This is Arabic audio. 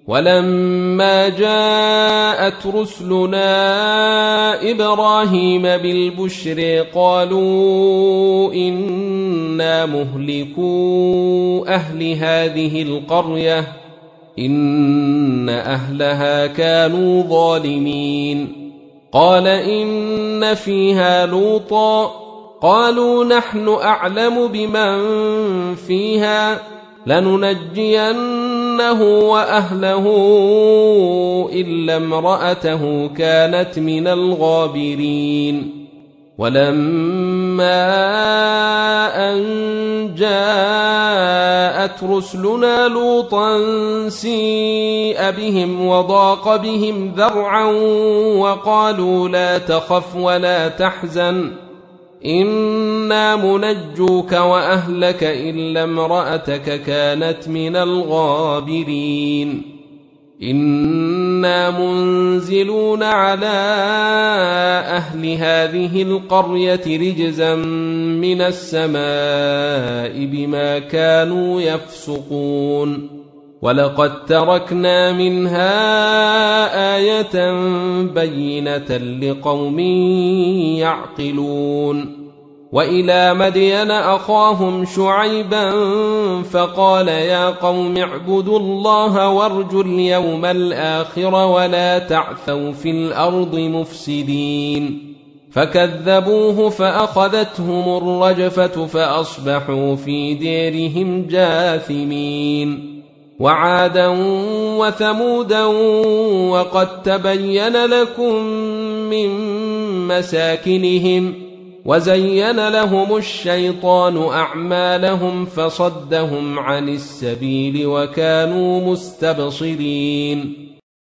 ولما جاءت رسلنا إبراهيم بالبشر قالوا إنا مهلكو أهل هذه القرية إن أهلها كانوا ظالمين. قال إن فيها لوطا قالوا نحن أعلم بمن فيها لننجينه وأهله إلا امرأته كانت من الغابرين. ولما أن جاءت رسلنا لوطا سيء بهم وضاق بهم ذرعا وقالوا لا تخف ولا تحزن إنا منجوك وأهلك إلا امرأتك كانت من الغابرين. إنا منزلون على أهل هذه القرية رجزا من السماء بما كانوا يفسقون. ولقد تركنا منها آية بينة لقوم يعقلون. وإلى مدين أخاهم شعيبا فقال يا قوم اعبدوا الله وارجوا اليوم الآخر ولا تعثوا في الأرض مفسدين. فكذبوه فأخذتهم الرجفة فأصبحوا في ديرهم جاثمين. وعادا وثمودا وقد تبين لكم من مساكنهم وزين لهم الشيطان أعمالهم فصدهم عن السبيل وكانوا مستبصرين.